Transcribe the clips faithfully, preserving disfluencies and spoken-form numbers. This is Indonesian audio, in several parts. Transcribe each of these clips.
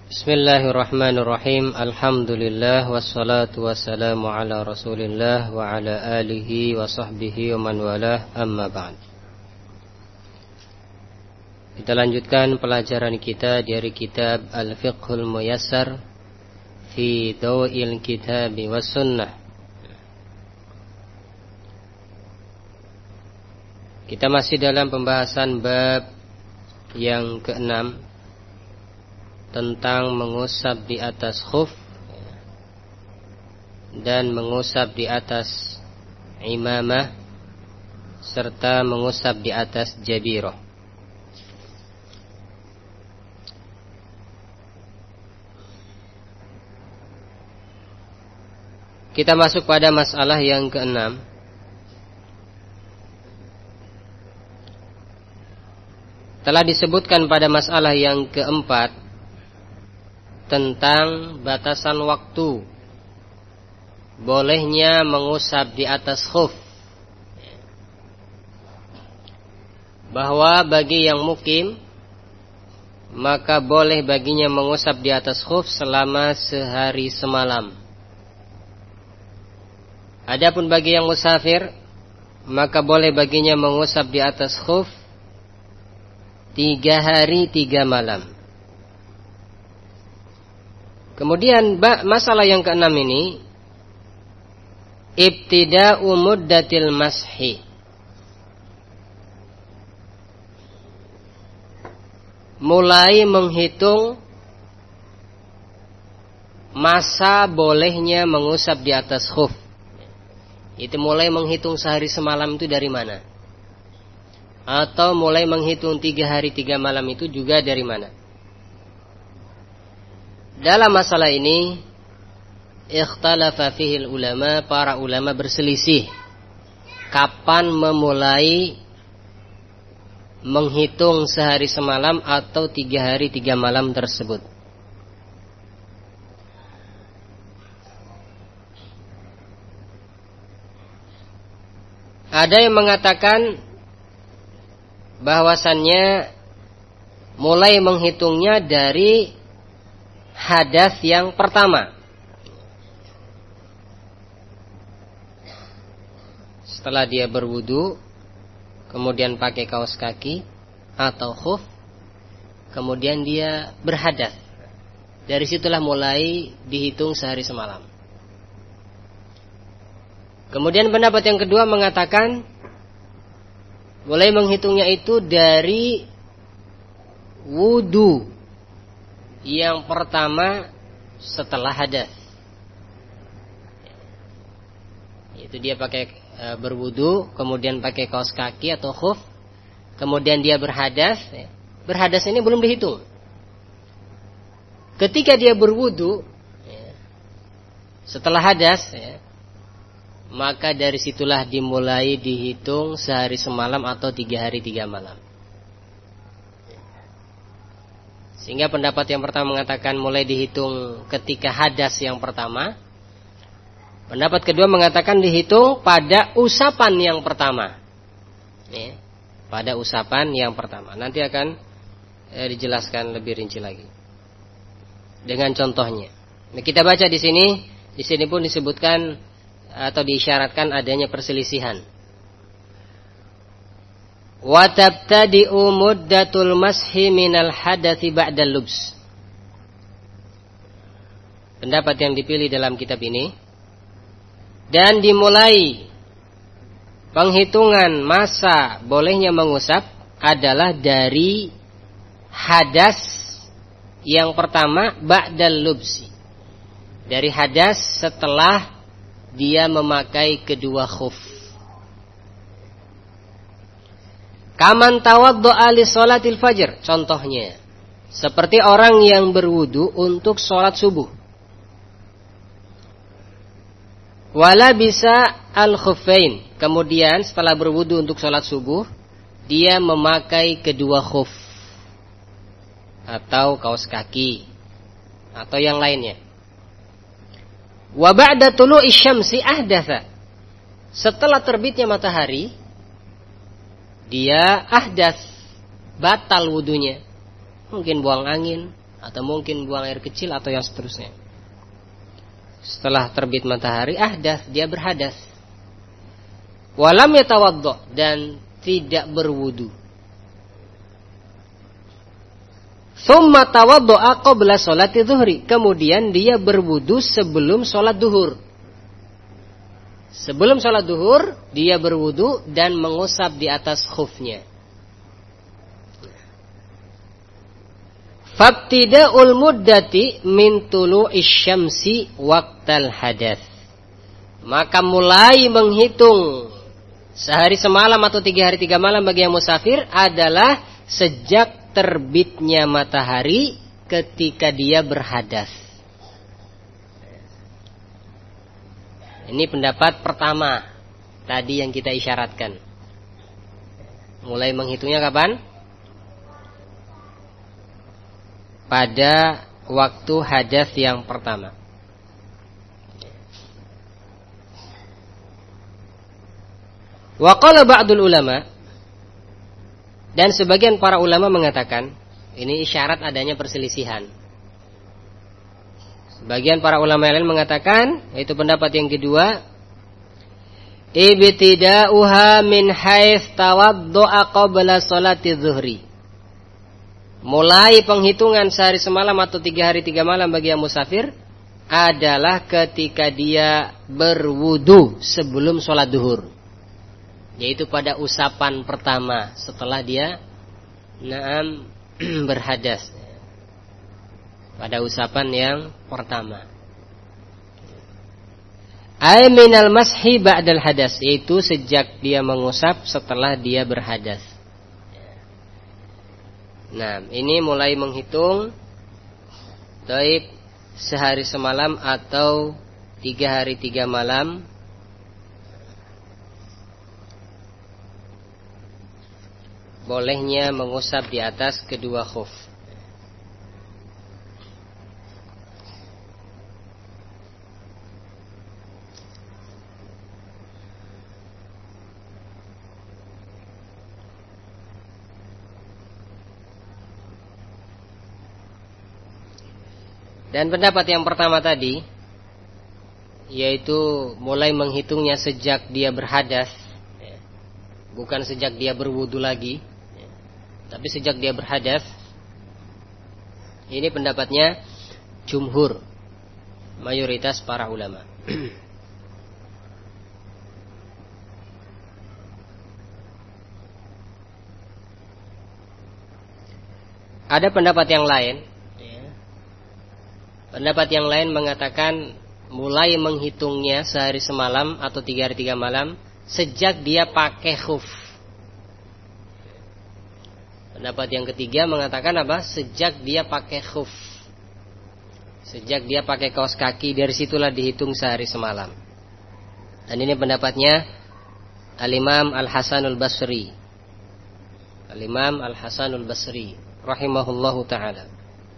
Bismillahirrahmanirrahim. Alhamdulillah wassalatu wassalamu ala Rasulillah wa ala alihi wa sahbihi wa man walah, amma ba'd. Kita lanjutkan pelajaran kita dari kitab Al-Fiqhul Muyassar fi Daw'il Kitab was Sunnah. Kita masih dalam pembahasan bab yang keenam tentang mengusap di atas khuf dan mengusap di atas imamah serta mengusap di atas jabirah. Kita masuk pada masalah yang keenam. Telah disebutkan pada masalah yang keempat tentang batasan waktu bolehnya mengusap di atas khuf, bahwa bagi yang mukim maka boleh baginya mengusap di atas khuf selama sehari semalam. Adapun bagi yang musafir maka boleh baginya mengusap di atas khuf tiga hari tiga malam. Kemudian masalah yang keenam ini, ibtida'u muddatil mashi, mulai menghitung masa bolehnya mengusap di atas khuf. Itu mulai menghitung sehari semalam itu dari mana? Atau mulai menghitung tiga hari tiga malam itu juga dari mana? Dalam masalah ini ikhtalafa fihil ulama, para ulama berselisih kapan memulai menghitung sehari semalam atau tiga hari tiga malam tersebut. Ada yang mengatakan bahwasannya mulai menghitungnya dari hadas yang pertama. Setelah dia berwudu, kemudian pakai kaos kaki atau khuf, kemudian dia berhadas. Dari situlah mulai dihitung sehari semalam. Kemudian pendapat yang kedua mengatakan mulai menghitungnya itu dari wudu yang pertama setelah hadas. Itu dia pakai e, berwudu, kemudian pakai kaos kaki atau khuf, kemudian dia berhadas. Berhadas ini belum dihitung. Ketika dia berwudu setelah hadas, maka dari situlah dimulai dihitung sehari semalam atau tiga hari tiga malam. Sehingga pendapat yang pertama mengatakan mulai dihitung ketika hadas yang pertama. Pendapat kedua mengatakan dihitung pada usapan yang pertama. Ya, pada usapan yang pertama. Nanti akan eh, dijelaskan lebih rinci lagi dengan contohnya. Nah, kita baca di sini. Di sini pun disebutkan atau diisyaratkan adanya perselisihan. Wa tabtadi'u muddatul mashi minal hadathi ba'dal lubs. Pendapat yang dipilih dalam kitab ini, dan dimulai penghitungan masa bolehnya mengusap adalah dari hadas yang pertama ba'dal lubsi, dari hadas setelah dia memakai kedua khuf. Kaman tawaddu'a li sholatil fajr, contohnya seperti orang yang berwudu untuk sholat subuh. Wala bisa al-khuffain, kemudian setelah berwudu untuk sholat subuh dia memakai kedua khuf atau kaos kaki atau yang lainnya. Wa ba'da tulu'i syamsi ahdatha, setelah terbitnya matahari dia ahdas, batal wudunya. Mungkin buang angin atau mungkin buang air kecil atau yang seterusnya. Setelah terbit matahari ahdath, dia berhadas. Walam yatawaddo, dan tidak berwudu. Tsumma tawaddo'a qabla sholati dzuhri, kemudian dia berwudu sebelum sholat duhur. Sebelum sholat duhur dia berwudu dan mengusap di atas khufnya. Fabtida'ul muddati min tulu'isy syamsi waqtal hadath, maka mulai menghitung sehari semalam atau tiga hari tiga malam bagi yang musafir adalah sejak terbitnya matahari ketika dia berhadas. Ini pendapat pertama tadi yang kita isyaratkan. Mulai menghitungnya kapan? Pada waktu hadas yang pertama. Wa qala ba'dul ulama, dan sebagian para ulama mengatakan ini isyarat adanya perselisihan. Sebagian para ulama lain mengatakan, yaitu pendapat yang kedua, ibtida'uha min haits tawaddu'a qabla sholati dzuhri. Mulai penghitungan sehari semalam atau tiga hari tiga malam bagi yang musafir adalah ketika dia berwudu sebelum sholat duhur, yaitu pada usapan pertama setelah dia naam berhadas, pada usapan yang pertama. Ay minal mashi ba'dal hadas, yaitu sejak dia mengusap setelah dia berhadas. Nah, ini mulai menghitung taib sehari semalam atau tiga hari tiga malam bolehnya mengusap di atas kedua khuf. Dan pendapat yang pertama tadi, yaitu mulai menghitungnya sejak dia berhadas, bukan sejak dia berwudu lagi, tapi sejak dia berhadas. Ini pendapatnya jumhur, mayoritas para ulama. Ada pendapat yang lain. Pendapat yang lain mengatakan mulai menghitungnya sehari semalam atau tiga hari tiga malam sejak dia pakai khuf. Pendapat yang ketiga mengatakan apa? Sejak dia pakai khuf, sejak dia pakai kaos kaki, dari situlah dihitung sehari semalam. Dan ini pendapatnya Al-Imam Al-Hasanul Basri, Al-Imam Al-Hasanul Basri rahimahullahu ta'ala.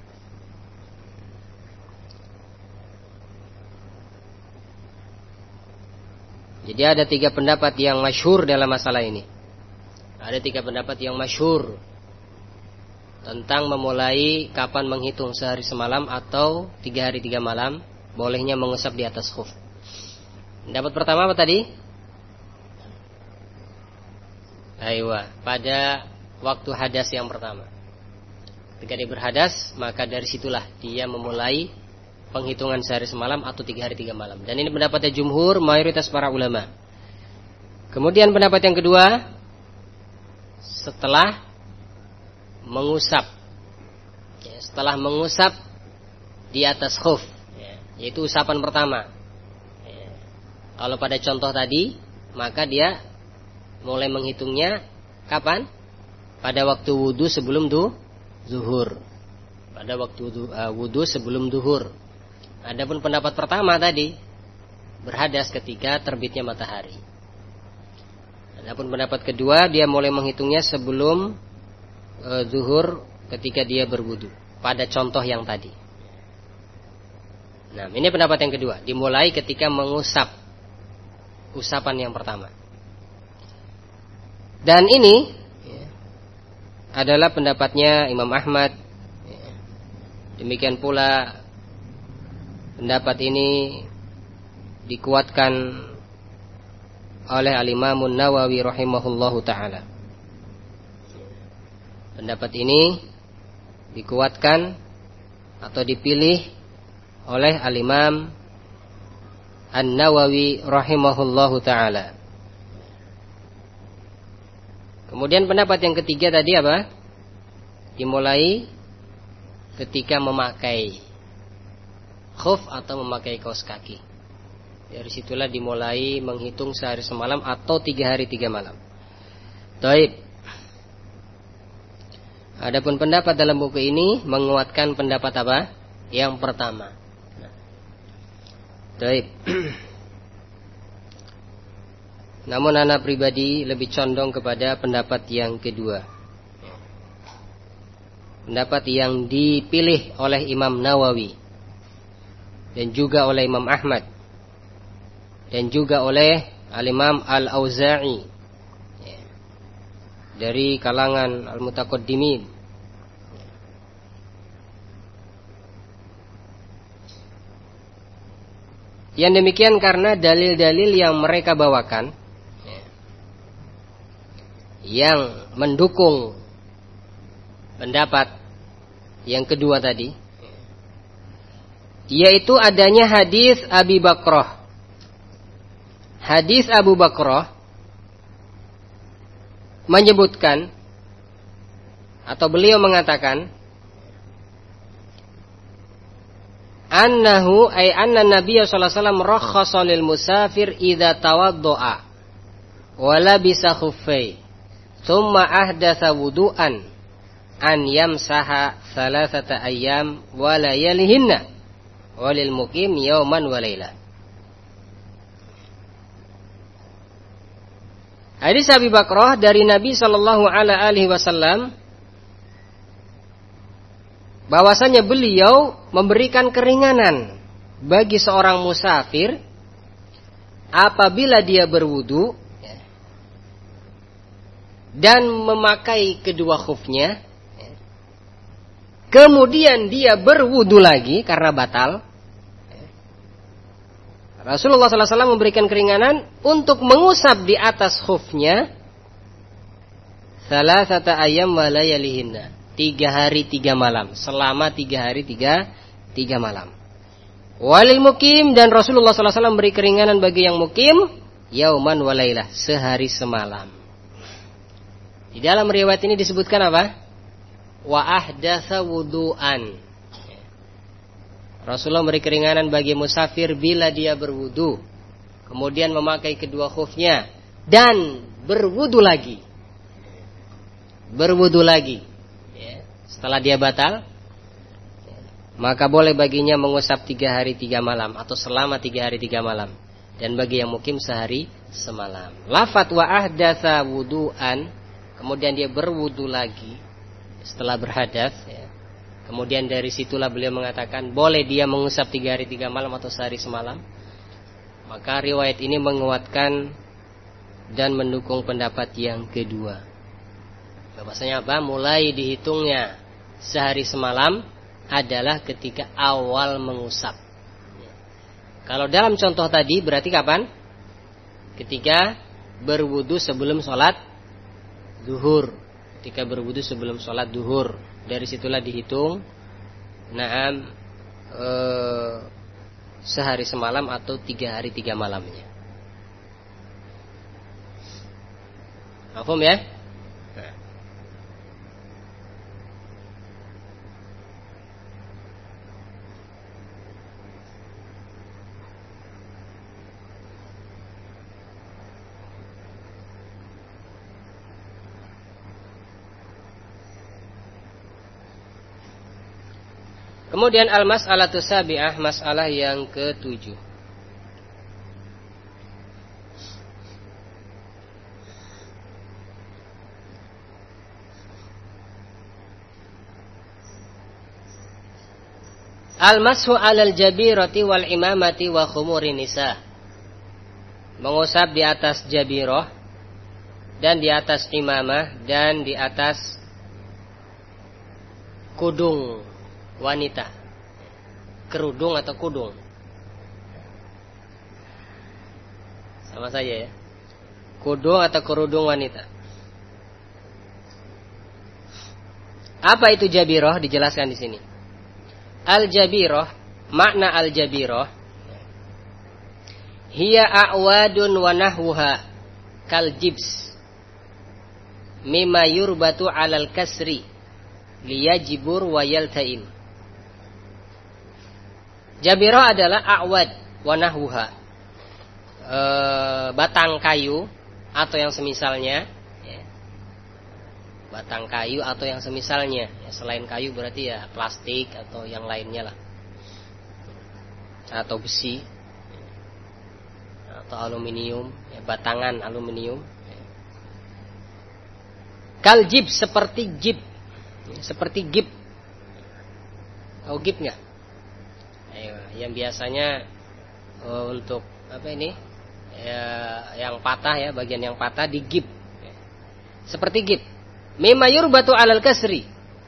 Jadi ada tiga pendapat yang masyhur dalam masalah ini. Ada tiga pendapat yang masyhur tentang memulai kapan menghitung sehari semalam atau tiga hari tiga malam bolehnya mengusap di atas khuf. Pendapat pertama apa tadi? Aywa, pada waktu hadas yang pertama. Ketika dia berhadas, maka dari situlah dia memulai penghitungan sehari semalam atau tiga hari tiga malam. Dan ini pendapatnya jumhur, mayoritas para ulama. Kemudian pendapat yang kedua, setelah mengusap, ya, setelah mengusap di atas khuf, ya, yaitu usapan pertama. Ya, kalau pada contoh tadi, maka dia mulai menghitungnya kapan? Pada waktu wudu sebelum du, zuhur. Pada waktu wudu, uh, wudu sebelum duhur. Adapun pendapat pertama tadi berhadas ketika terbitnya matahari. Adapun pendapat kedua, dia mulai menghitungnya sebelum e, zuhur ketika dia berwudu, pada contoh yang tadi. Nah, ini pendapat yang kedua, dimulai ketika mengusap, usapan yang pertama. Dan ini ya, adalah pendapatnya Imam Ahmad ya, Demikian pula pendapat ini dikuatkan oleh Al-Imam An-Nawawi rahimahullahu taala. Pendapat ini dikuatkan atau dipilih oleh Al-Imam An-Nawawi rahimahullahu taala. Kemudian pendapat yang ketiga tadi apa? Dimulai ketika memakai khuf atau memakai kaos kaki. Dari situlah dimulai menghitung sehari semalam atau tiga hari tiga malam. Baik. Adapun pendapat dalam buku ini menguatkan pendapat apa? Yang pertama. Baik. Namun anak pribadi lebih condong kepada pendapat yang kedua. Pendapat yang dipilih oleh Imam Nawawi dan juga oleh Imam Ahmad dan juga oleh Al-Imam Al-Auza'i dari kalangan Al-Mutaqaddimin. Yang demikian karena dalil-dalil yang mereka bawakan yang mendukung pendapat yang kedua tadi, yaitu adanya hadis Abi Bakrah. Hadis Abu Bakrah menyebutkan atau beliau mengatakan annahu ay anna Nabiy sallallahu alaihi wasallam rakhasa lil musafir idza tawaddaa wa labisa khuffai thumma ahdatsa wudu'an an yamsaha thalathata ayyam wa layalihinna walil muqim yawman wa laila. Hadis Abi Bakrah dari Nabi sallallahu alaihi wasallam bahwasanya beliau memberikan keringanan bagi seorang musafir apabila dia berwudu dan memakai kedua khufnya, kemudian dia berwudu lagi karena batal. Rasulullah sallallahu alaihi wasallam memberikan keringanan untuk mengusap di atas khufnya salasata ayyam wa layalihinna, tiga hari tiga malam, selama tiga hari tiga tiga malam. Walil mukim, dan Rasulullah sallallahu alaihi wasallam beri keringanan bagi yang mukim yauman wa lailah, sehari semalam. Di dalam riwayat ini disebutkan apa? Wa ahdatsa wudu'an. Rasulullah beri keringanan bagi musafir bila dia berwudu, kemudian memakai kedua khufnya dan berwudu lagi. Berwudu lagi. Setelah dia batal, maka boleh baginya mengusap tiga hari tiga malam atau selama tiga hari tiga malam. Dan bagi yang mukim sehari semalam. Lafat wa ahdatsa wudu'an, kemudian dia berwudu lagi setelah berhadas, ya. Kemudian dari situlah beliau mengatakan boleh dia mengusap tiga hari tiga malam atau sehari semalam. Maka riwayat ini menguatkan dan mendukung pendapat yang kedua. Bahwasanya apa? Mulai dihitungnya sehari semalam adalah ketika awal mengusap. Kalau dalam contoh tadi berarti kapan? Ketika berwudu sebelum sholat duhur. Ketika berwudu sebelum sholat duhur, dari situlah dihitung naam e, sehari semalam atau tiga hari tiga malamnya. Paham ya? Kemudian al-mas'alatu sabi'ah, masalah yang ketujuh. Al-mashu 'alal jabirati wal imamati wa khumurin nisa. Mengusap di atas jabirah dan di atas imamah dan di atas kudung wanita. Kerudung atau kudung. Sama saja ya. Kudung atau kerudung wanita. Apa itu jabiroh? Dijelaskan di sini. Al-jabiroh, makna al-jabiroh, hiya a'wadun wa nahwuha kal jibs mimma yurbatu 'alal kasri liyajibur wa yaltaim. Jabiroh adalah a'wad wa nahwuha, e, batang kayu atau yang semisalnya, ya. Batang kayu atau yang semisalnya, ya, selain kayu berarti ya plastik atau yang lainnya lah, atau besi atau aluminium, ya, batangan aluminium. Kal jib, seperti jib, seperti gip. Tahu gip nggak? Ayo, yang biasanya oh, untuk apa ini? Ya, yang patah ya, bagian yang patah digip. Seperti gip. Mimma yurbatu 'alal kasri.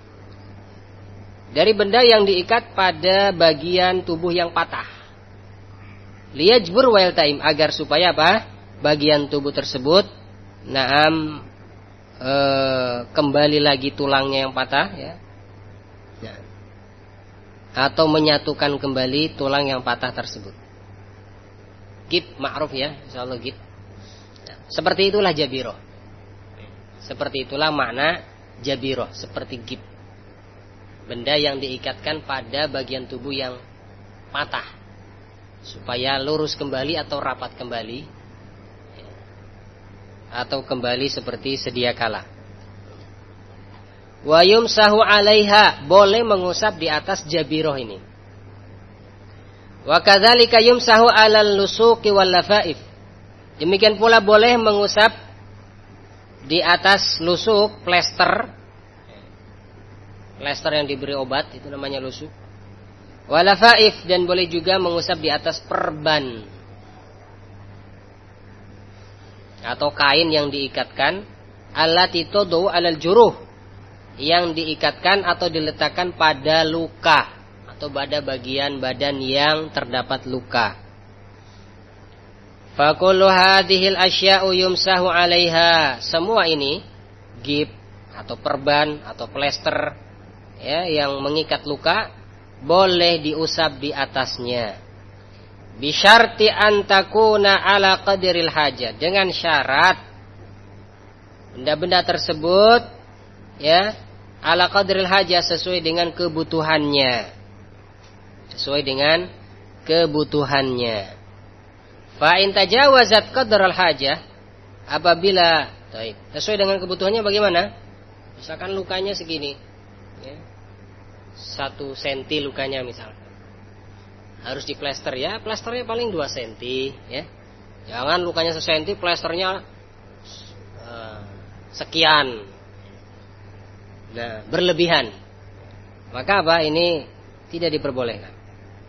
Dari benda yang diikat pada bagian tubuh yang patah. Liyajbur wa yaltaim, agar supaya apa? Bagian tubuh tersebut naam e, kembali lagi tulangnya yang patah ya. Nah, atau menyatukan kembali tulang yang patah tersebut. Gip ma'ruf ya, insyaallah gip. Nah, seperti itulah jabiroh. Seperti itulah makna jabiroh, seperti gip. Benda yang diikatkan pada bagian tubuh yang patah supaya lurus kembali atau rapat kembali, atau kembali seperti sedia kala. Wa yumsahu 'alaiha, boleh mengusap di atas jabiroh ini. Wa kadzalika yumsahu 'alal lusuqi wal lafaif. Demikian pula boleh mengusap di atas lusuk, plester. Plester yang diberi obat itu namanya lusuk. Wal lafaif, dan boleh juga mengusap di atas perban atau kain yang diikatkan, allati tudu 'alal juruh, yang diikatkan atau diletakkan pada luka atau pada bagian badan yang terdapat luka. Fa kullu hadhil asya'u yumsahu 'alaiha. Semua ini, gip atau perban atau plester ya, yang mengikat luka, boleh diusap di atasnya. Bi syarti an takuna 'ala qadril hajah, dengan syarat benda-benda tersebut ya 'ala qadril hajah, sesuai dengan kebutuhannya. Sesuai dengan kebutuhannya. Fa in tajawazat qadral hajah, apabila taib, sesuai dengan kebutuhannya bagaimana? Misalkan lukanya segini ya, satu senti lukanya misalkan, harus diplester ya, plasternya paling dua senti ya. Jangan lukanya sesenti, plasternya uh, sekian. Nah, berlebihan. Maka apa? Ini tidak diperbolehkan.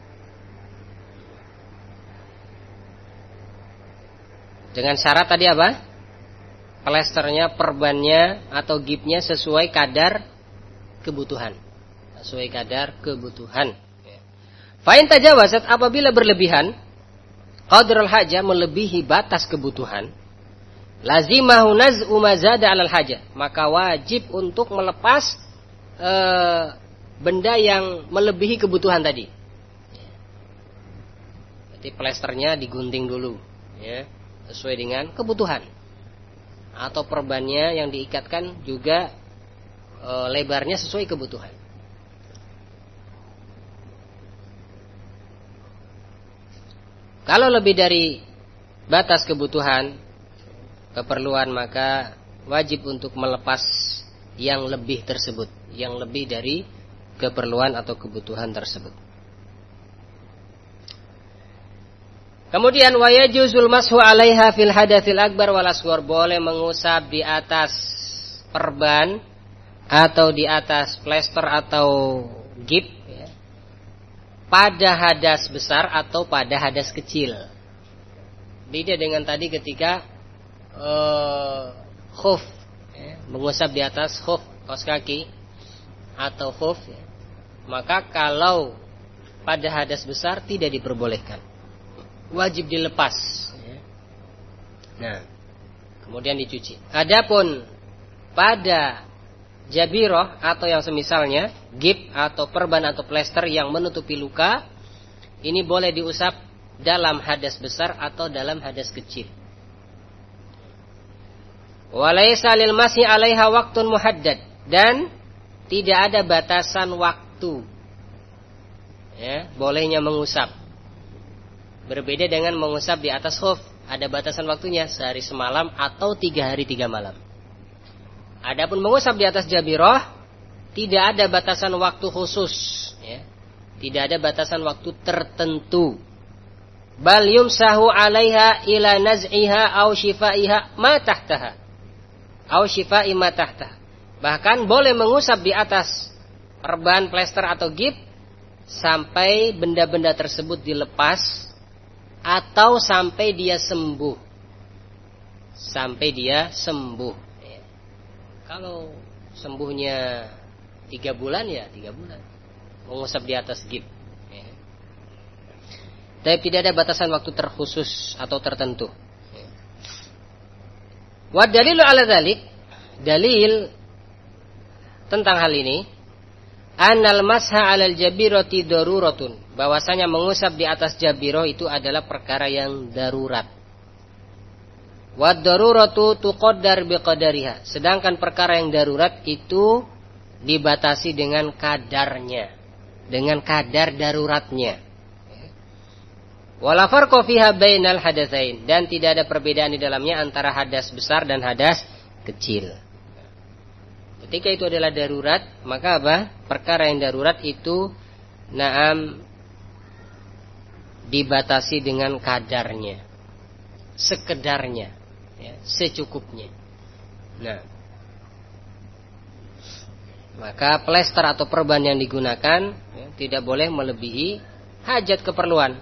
Dengan syarat tadi apa? Plesternya, perbannya atau gipnya sesuai kadar kebutuhan. Sesuai kadar kebutuhan. Fa in tajawazat, apabila berlebihan, qadrul hajah, melebihi batas kebutuhan, lazimahu naz'u ma zada 'alal hajah, maka wajib untuk melepas e, benda yang melebihi kebutuhan tadi. Jadi plesternya digunting dulu ya, sesuai dengan kebutuhan. Atau perbannya yang diikatkan juga e, lebarnya sesuai kebutuhan. Kalau lebih dari batas kebutuhan, keperluan, maka wajib untuk melepas yang lebih tersebut, yang lebih dari keperluan atau kebutuhan tersebut. Kemudian wa yajuzul mashu 'alaiha fil hadatsil akbar wal asghar, boleh mengusap di atas perban atau di atas plester atau gip ya, pada hadas besar atau pada hadas kecil. Beda dengan tadi ketika uh, khuf ya, mengusap di atas khuf, kaos kaki atau khuf ya, Maka kalau pada hadas besar tidak diperbolehkan, wajib dilepas. Nah, kemudian dicuci. Adapun pada jabiroh atau yang semisalnya, gip atau perban atau plester yang menutupi luka, ini boleh diusap dalam hadas besar atau dalam hadas kecil. Walaysa lil masih 'alaiha waqtun muhaddad, dan tidak ada batasan waktu ya, bolehnya mengusap. Berbeda dengan mengusap di atas khuf, ada batasan waktunya, sehari semalam atau tiga hari tiga malam. Adapun mengusap di atas jabiroh, tidak ada batasan waktu khusus ya. Tidak ada batasan waktu tertentu. Bal yumsahu 'alaiha ila naz'iha aw shifaiha ma tahtaha aw shifai ma tahtaha. Bahkan boleh mengusap di atas perban, plester atau gip sampai benda-benda tersebut dilepas atau sampai dia sembuh. Sampai dia sembuh. Ya. Kalau sembuhnya tiga bulan ya tiga bulan. Mengusap di atas gip. Ya. Tapi tidak ada batasan waktu terkhusus atau tertentu. Ya. Wa dalilu ala dzalik, dalil tentang hal ini, annal masha 'alal jabirati daruratun, bahwasanya mengusap di atas jabiroh itu adalah perkara yang darurat. Wad daruratu tuqaddar biqadariha, sedangkan perkara yang darurat itu dibatasi dengan kadarnya, dengan kadar daruratnya. Wala farqa fiha bainal hadatsain, dan tidak ada perbedaan di dalamnya antara hadas besar dan hadas kecil. Ketika itu adalah darurat, maka apa? Perkara yang darurat itu na'am dibatasi dengan kadarnya, sekedarnya, ya, secukupnya. Nah, maka plester atau perban yang digunakan ya, tidak boleh melebihi hajat keperluan.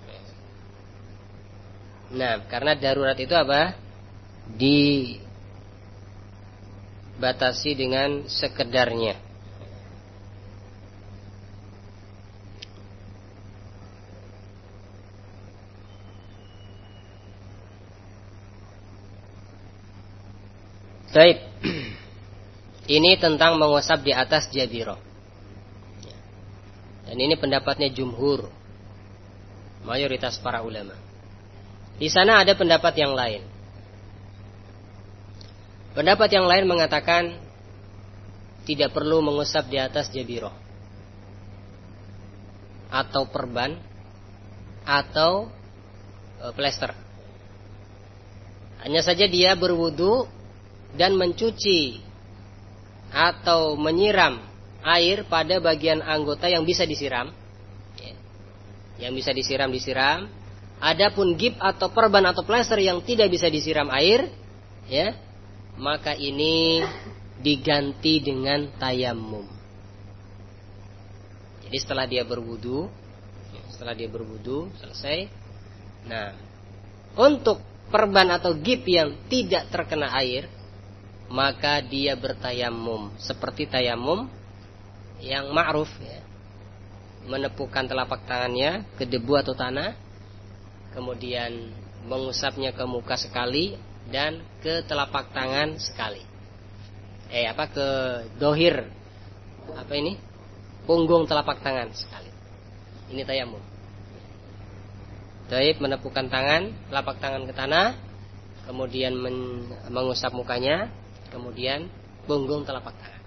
Nah, karena darurat itu apa? Di batasi dengan sekedarnya. Baik. Ini tentang mengusap di atas jabiroh. Dan ini pendapatnya jumhur, mayoritas para ulama. Di sana ada pendapat yang lain. Pendapat yang lain mengatakan tidak perlu mengusap di atas jabiroh atau perban atau e, plester. Hanya saja dia berwudu dan mencuci atau menyiram air pada bagian anggota yang bisa disiram, ya. Yang bisa disiram disiram. Adapun gip atau perban atau plester yang tidak bisa disiram air, ya, maka ini diganti dengan tayamum. Jadi setelah dia berwudu, setelah dia berwudu selesai, nah, untuk perban atau gip yang tidak terkena air, maka dia bertayamum seperti tayamum yang ma'ruf, ya. Menepukkan telapak tangannya ke debu atau tanah, kemudian mengusapnya ke muka sekali dan ke telapak tangan sekali. Eh apa ke dohir, apa ini? Punggung telapak tangan sekali. Ini tayamum. Taib menepukkan tangan, telapak tangan ke tanah, kemudian men- mengusap mukanya, kemudian punggung telapak tangan.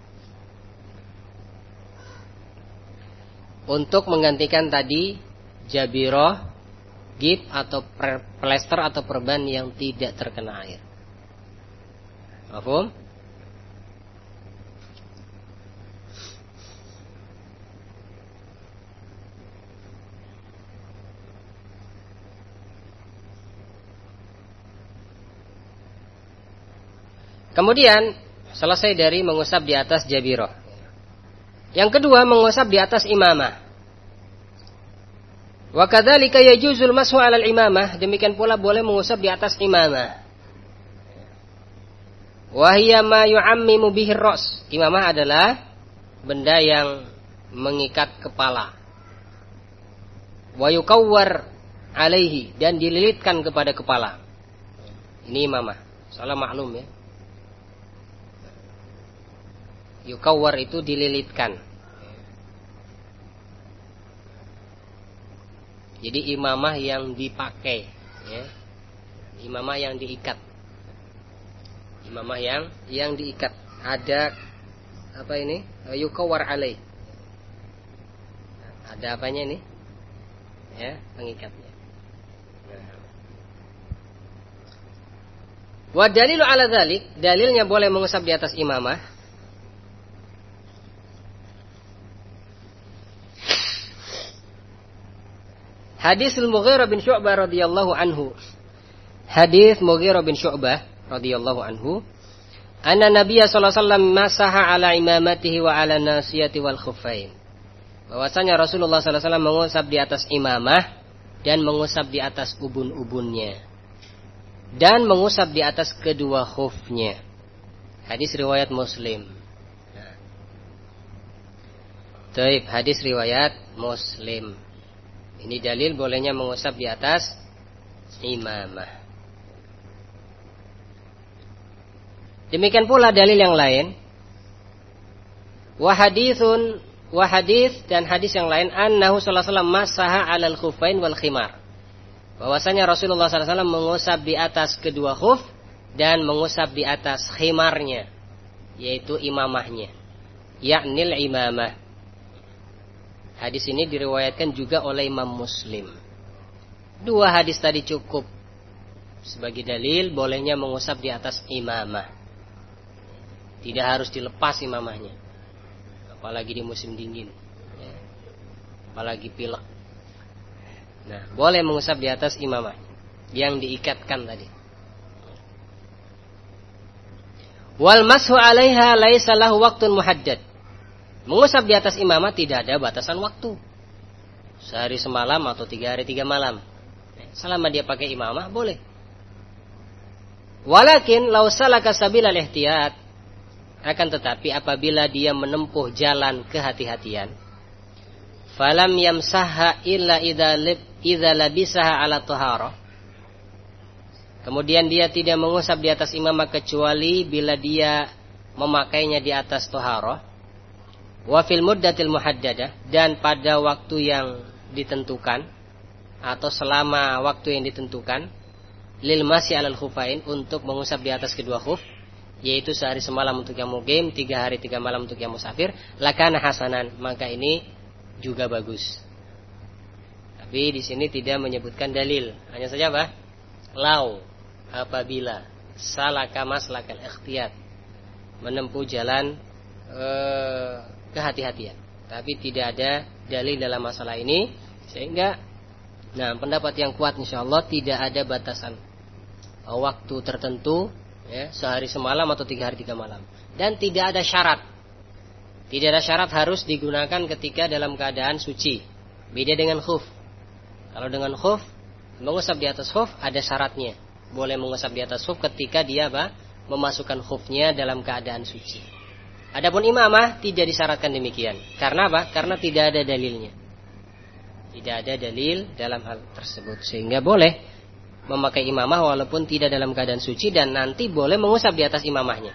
Untuk menggantikan tadi jabiroh, gip atau plester atau perban yang tidak terkena air. Paham? Kemudian selesai dari mengusap di atas jabiroh. Yang kedua, mengusap di atas imamah. Wa kadzalika yajuzul mashu 'alal imamah, demikian pula boleh mengusap di atas imamah. Wa hiya ma yu'ammimu bihi ar-ra's. Imamah adalah benda yang mengikat kepala. Wa yukawwar alaihi, dan dililitkan kepada kepala. Ini imamah. Salah maklum ya. Yukawwar itu dililitkan. Jadi imamah yang dipakai, ya. Imamah yang diikat. Imamah yang yang diikat. Ada apa ini? Yukawwar alaih. Ada apanya ini? Ya, pengikatnya. Wa dalilu ala dzalik, dalilnya boleh mengusap di atas imamah. Hadis Al-Mughirah bin Syu'bah radhiyallahu anhu. Hadis Mughirah bin Syu'bah radhiyallahu anhu, anna Nabiyya sallallahu alaihi wasallam masaha ala imamatihi wa ala nasiyati wal khuffain. Bahwasanya Rasulullah sallallahu alaihi wasallam mengusap di atas imamah dan mengusap di atas ubun-ubunnya dan mengusap di atas kedua khufnya. Hadis riwayat Muslim. Nah. Taib, hadis riwayat Muslim. Ini dalil bolehnya mengusap di atas imamah. Demikian pula dalil yang lain. Wa haditsun wa hadits, dan hadis yang lain, annahu sallallahu alaihi wasallam masaha 'alal khuffain wal khimar. Bahwasanya Rasulullah sallallahu alaihi wasallam mengusap di atas kedua khuf dan mengusap di atas khimarnya, yaitu imamahnya, yaknil imamah. Hadis ini diriwayatkan juga oleh Imam Muslim. Dua hadis tadi cukup sebagai dalil bolehnya mengusap di atas imamah. Tidak harus dilepas imamahnya, apalagi di musim dingin, apalagi pilek. Nah, boleh mengusap di atas imamah yang diikatkan tadi. Wal mashu 'alaiha laisa lahu waqtun muhaddad. Mengusap di atas imamah tidak ada batasan waktu. Sehari semalam atau tiga hari tiga malam. Selama dia pakai imamah boleh. Walakin law salaka sabilal ihtiyat, akan tetapi apabila dia menempuh jalan kehati-hatian, falam yamsahha illa idza labisaha ala taharah, kemudian dia tidak mengusap di atas imamah kecuali bila dia memakainya di atas taharah, wa fil muddatil muhaddadah, dan pada waktu yang ditentukan atau selama waktu yang ditentukan, lil masyi alal khufain, untuk mengusap di atas kedua khuf, yaitu sehari semalam untuk yang mukim, tiga hari tiga malam untuk yang musafir, lakana hasanan, maka ini juga bagus. Tapi di sini tidak menyebutkan dalil, hanya saja apa? Lau, apabila salaka maslakal ikhtiyat, menempuh jalan eh, kehati-hatian, tapi tidak ada dalil dalam masalah ini, sehingga nah pendapat yang kuat insyaallah tidak ada batasan waktu tertentu, ya, sehari semalam atau tiga hari tiga malam, dan tidak ada syarat, tidak ada syarat harus digunakan ketika dalam keadaan suci. Beda dengan khuf. Kalau dengan khuf, mengusap di atas khuf ada syaratnya, boleh mengusap di atas khuf ketika dia apa? Memasukkan khufnya dalam keadaan suci. Adapun imamah tidak disyaratkan demikian. Karena apa? Karena tidak ada dalilnya. Tidak ada dalil dalam hal tersebut, sehingga boleh memakai imamah walaupun tidak dalam keadaan suci, dan nanti boleh mengusap di atas imamahnya.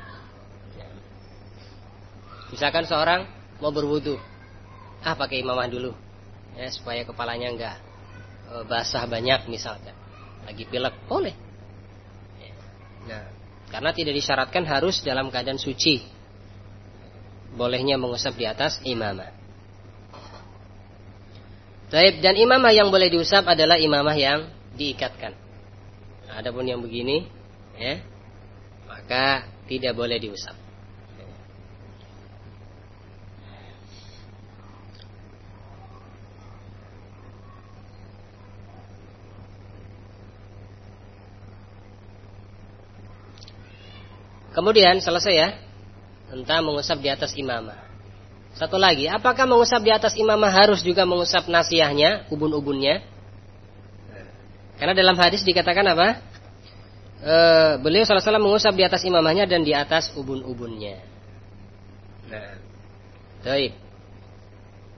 Misalkan seorang mau berwudu, ah pakai imamah dulu, ya, supaya kepalanya enggak e, basah banyak misalkan, lagi pilek, boleh. Nah, karena tidak disyaratkan harus dalam keadaan suci, bolehnya mengusap di atas imamah. Taib, dan imamah yang boleh diusap adalah imamah yang diikatkan. Adapun yang begini, ya, maka tidak boleh diusap. Kemudian selesai ya tentang mengusap di atas imamah. Satu lagi, apakah mengusap di atas imamah harus juga mengusap nasiyahnya, ubun-ubunnya? Karena dalam hadis dikatakan apa? E, beliau sallallahu alaihi wasallam mengusap di atas imamahnya dan di atas ubun-ubunnya. Nah, baik.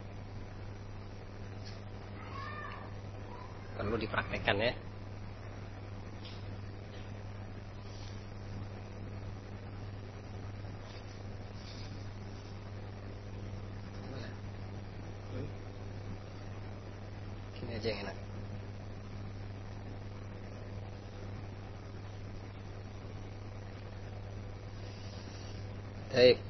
perlu dipraktekkan ya. Ini aja yang enak. Baik.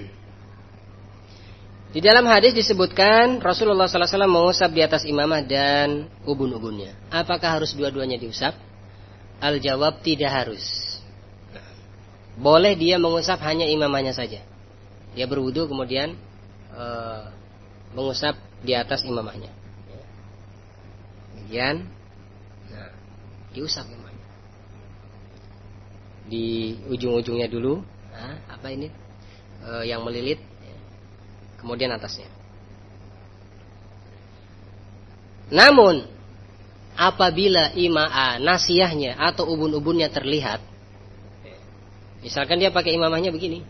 Di dalam hadis disebutkan Rasulullah sallallahu alaihi wasallam mengusap di atas imamah dan ubun-ubunnya. Apakah harus dua-duanya diusap? Al-jawab tidak harus. Boleh dia mengusap hanya imamahnya saja. Dia berwudu kemudian e, mengusap di atas imamahnya. Kemudian nah, diusap imamahnya. Di ujung-ujungnya dulu. Nah, apa ini? E, yang melilit. Kemudian atasnya. Namun apabila ima'a nasiyahnya atau ubun-ubunnya terlihat, misalkan dia pakai imamahnya begini,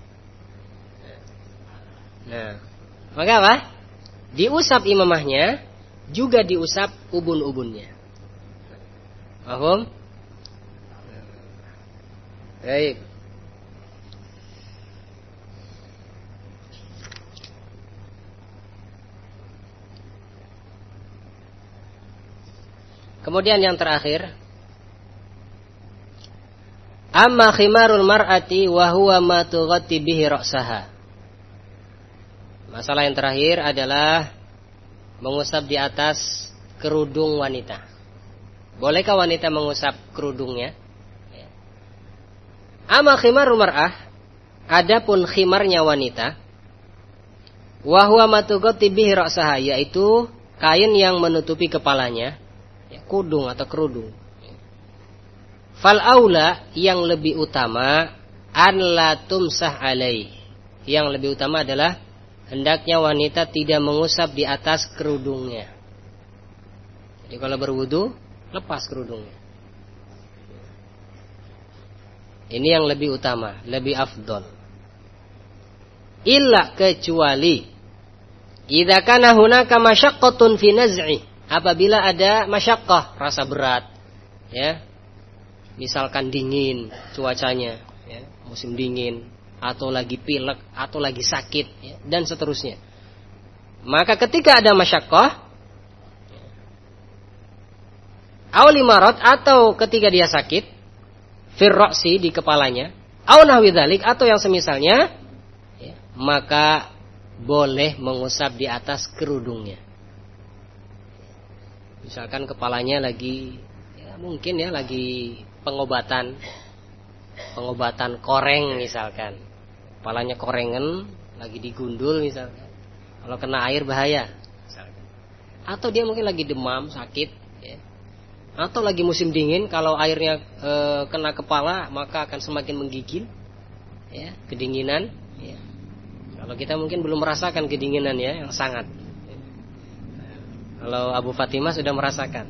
nah maka apa? Diusap imamahnya, juga diusap ubun-ubunnya. Paham? Baik. Kemudian yang terakhir, amma khimarul mar'ati wa huwa ma tughatti bihi ra'saha. Masalah yang terakhir adalah mengusap di atas kerudung wanita. Bolehkah wanita mengusap kerudungnya? Amma khimarul mar'ah, adapun khimarnya wanita, wa huwa ma tughatti bihi ra'saha, yaitu kain yang menutupi kepalanya. Kudung atau kerudung. Fal aula, yang lebih utama, an la tumsah alaih. Yang lebih utama adalah hendaknya wanita tidak mengusap di atas kerudungnya. Jadi kalau berwudu, lepas kerudungnya. Ini yang lebih utama, lebih afdol. Illa, kecuali idza kana hunaka masyaqqatun fi naz'i, apabila ada masyaqqah, rasa berat, ya, misalkan dingin cuacanya, ya, musim dingin, atau lagi pilek, atau lagi sakit, ya, dan seterusnya. Maka ketika ada masyaqqah, awli marad, atau ketika dia sakit, fir ra'si, di kepalanya, aw nahwi dzalik, atau yang semisalnya, ya, maka boleh mengusap di atas kerudungnya. Misalkan kepalanya lagi, ya mungkin ya lagi pengobatan, pengobatan koreng misalkan, kepalanya korengan, lagi digundul misalkan, kalau kena air bahaya, misalkan. Atau dia mungkin lagi demam, sakit, ya. Atau lagi musim dingin, kalau airnya e, kena kepala maka akan semakin menggigil, ya, kedinginan. Ya. Kalau kita mungkin belum merasakan kedinginan ya, yang sangat. Kalau Abu Fatimah sudah merasakan.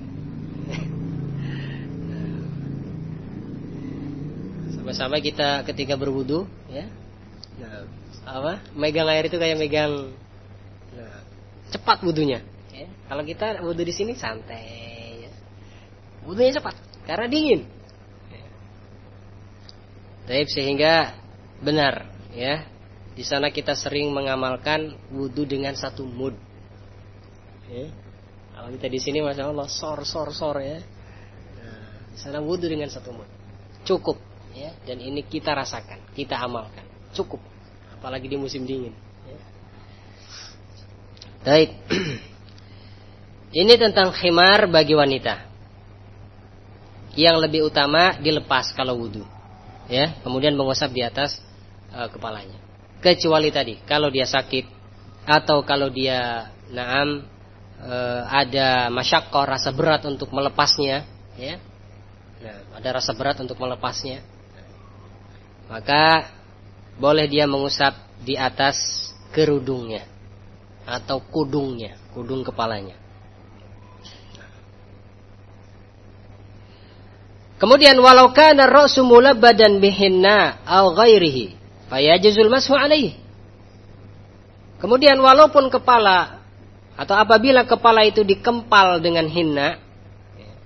Sama-sama kita ketika berwudu, ya. Nah, apa? Megang air itu kayak megang, nah, cepat wudunya. Ya. Kalau kita wudu di sini santai, ya. Wudunya cepat karena dingin. Ya. Baik, sehingga benar, ya. Di sana kita sering mengamalkan wudu dengan satu mood. Ya. Kalau kita di sini, masya Allah, sor sor sor ya. Nah, di sana wudu dengan satu mood, cukup, ya. Dan ini kita rasakan, kita amalkan, cukup. Apalagi di musim dingin. Ya. Baik. Ini tentang khimar bagi wanita. Yang lebih utama dilepas kalau wudu, ya. Kemudian mengusap di atas uh, kepalanya. Kecuali tadi, kalau dia sakit atau kalau dia naam Uh, ada masyaqqah, rasa berat untuk melepasnya, ya. Nah, ada rasa berat untuk melepasnya, maka boleh dia mengusap di atas kerudungnya atau kudungnya, kudung kepalanya. Kemudian walau kana ar-ra'su mulabbadan bihinna aw ghairihi fayajuzul mashu alaihi. Kemudian walaupun kepala atau apabila kepala itu dikempal dengan hinna,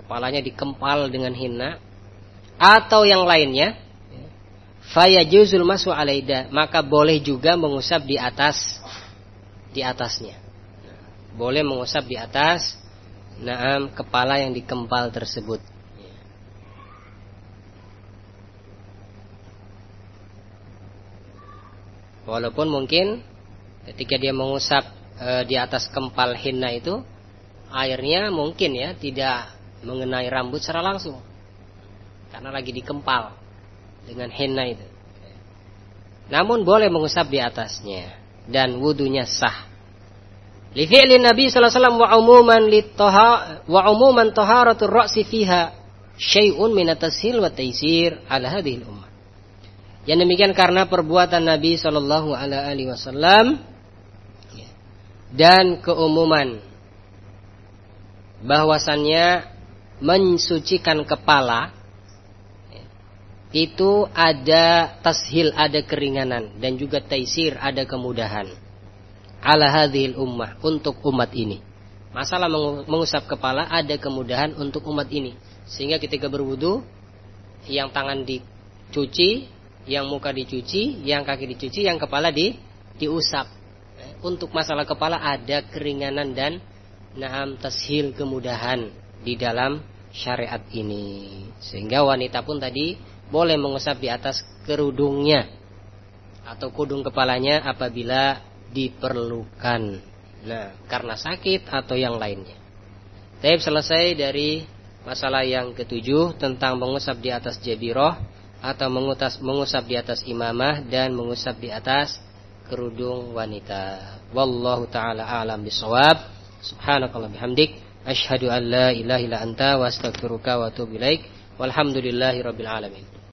kepalanya dikempal dengan henna, atau yang lainnya, fayajuzul masu alaida, maka boleh juga mengusap di atas di atasnya. Boleh mengusap di atas naam kepala yang dikempal tersebut. Walaupun mungkin ketika dia mengusap e, di atas kempal henna itu, airnya mungkin ya tidak mengenai rambut secara langsung, karena lagi dikempal dengan henna itu. Namun boleh mengusap di atasnya dan wudunya sah. Li fi'lin Nabi sallallahu alaihi wasallam wa umuman litaha wa umuman taharatur ra'si fiha syai'un min at-tashil wa taysir ala hadhihi al-ummah. Yang demikian karena perbuatan Nabi sallallahu alaihi wasallam dan keumuman bahwasannya mensucikan kepala itu ada tashil, ada keringanan, dan juga taisir, ada kemudahan. Ala hadhil ummah, untuk umat ini. Masalah mengusap kepala ada kemudahan untuk umat ini. Sehingga ketika berwudu, yang tangan dicuci, yang muka dicuci, yang kaki dicuci, yang kepala di diusap. Untuk masalah kepala ada keringanan dan naam tashil, kemudahan di dalam syariat ini. Sehingga wanita pun tadi boleh mengusap di atas kerudungnya atau kudung kepalanya apabila diperlukan. Nah, karena sakit atau yang lainnya. Baik, selesai dari masalah yang ketujuh tentang mengusap di atas jabirah atau mengutas, mengusap di atas imamah dan mengusap di atas kerudung wanita. Wallahu ta'ala a'lam bishawab. Subhanakallah bihamdik, asyhadu an la ilaha illa anta wa astaghfiruka wa atubu ilaik. Walhamdulillahi rabbil alamin.